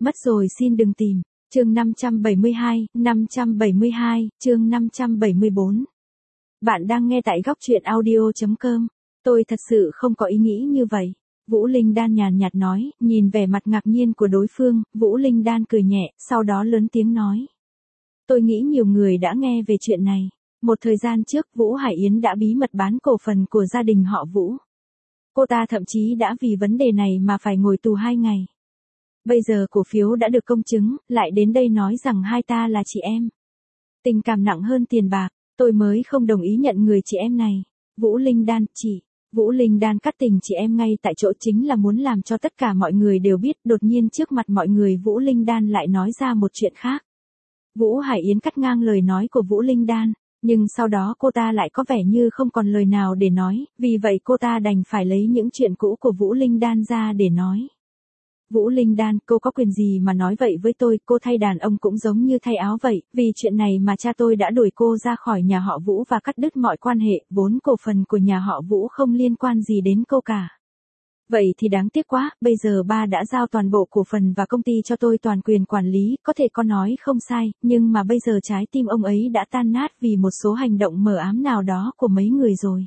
Mất rồi xin đừng tìm. Chương 572, chương 574. Bạn đang nghe tại góc truyện audio.com. Tôi thật sự không có ý nghĩ như vậy. Vũ Linh Đan nhàn nhạt nói, nhìn vẻ mặt ngạc nhiên của đối phương, Vũ Linh Đan cười nhẹ, sau đó lớn tiếng nói. Tôi nghĩ nhiều người đã nghe về chuyện này. Một thời gian trước Vũ Hải Yến đã bí mật bán cổ phần của gia đình họ Vũ. Cô ta thậm chí đã vì vấn đề này mà phải ngồi tù 2 ngày. Bây giờ cổ phiếu đã được công chứng, lại đến đây nói rằng hai ta là chị em. Tình cảm nặng hơn tiền bạc, tôi mới không đồng ý nhận người chị em này. Vũ Linh Đan, Vũ Linh Đan cắt tình chị em ngay tại chỗ chính là muốn làm cho tất cả mọi người đều biết, đột nhiên trước mặt mọi người Vũ Linh Đan lại nói ra một chuyện khác. Vũ Hải Yến cắt ngang lời nói của Vũ Linh Đan, nhưng sau đó cô ta lại có vẻ như không còn lời nào để nói, vì vậy cô ta đành phải lấy những chuyện cũ của Vũ Linh Đan ra để nói. Vũ Linh Đan, cô có quyền gì mà nói vậy với tôi, cô thay đàn ông cũng giống như thay áo vậy, vì chuyện này mà cha tôi đã đuổi cô ra khỏi nhà họ Vũ và cắt đứt mọi quan hệ, vốn cổ phần của nhà họ Vũ không liên quan gì đến cô cả. Vậy thì đáng tiếc quá, bây giờ ba đã giao toàn bộ cổ phần và công ty cho tôi toàn quyền quản lý, có thể con nói không sai, nhưng mà bây giờ trái tim ông ấy đã tan nát vì một số hành động mờ ám nào đó của mấy người rồi.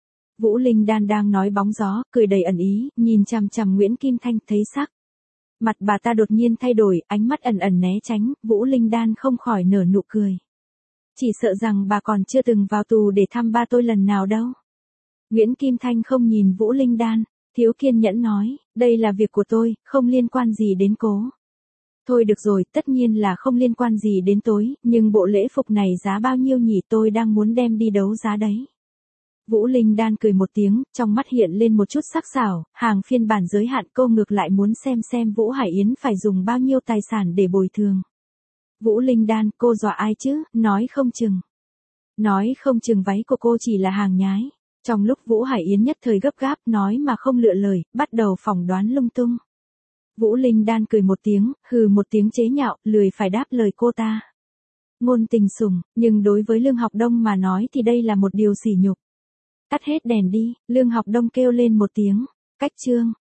Vũ Linh Đan đang nói bóng gió, cười đầy ẩn ý, nhìn chằm chằm Nguyễn Kim Thanh thấy sắc. Mặt bà ta đột nhiên thay đổi, ánh mắt ẩn ẩn né tránh, Vũ Linh Đan không khỏi nở nụ cười. Chỉ sợ rằng bà còn chưa từng vào tù để thăm ba tôi lần nào đâu. Nguyễn Kim Thanh không nhìn Vũ Linh Đan, thiếu kiên nhẫn nói, đây là việc của tôi, không liên quan gì đến cô. Thôi được rồi, tất nhiên là không liên quan gì đến tôi, nhưng bộ lễ phục này giá bao nhiêu nhỉ, tôi đang muốn đem đi đấu giá đấy. Vũ Linh Đan cười một tiếng, trong mắt hiện lên một chút sắc sảo, hàng phiên bản giới hạn, cô ngược lại muốn xem Vũ Hải Yến phải dùng bao nhiêu tài sản để bồi thường. Vũ Linh Đan, cô dọa ai chứ, nói không chừng. Nói không chừng váy của cô chỉ là hàng nhái. Trong lúc Vũ Hải Yến nhất thời gấp gáp nói mà không lựa lời, bắt đầu phỏng đoán lung tung. Vũ Linh Đan cười một tiếng, hừ một tiếng chế nhạo, lười phải đáp lời cô ta. Ngôn tình sủng, nhưng đối với Lương Học Đông mà nói thì đây là một điều sỉ nhục. Tắt hết đèn đi, Lương Học Đông kêu lên một tiếng. Cách chương.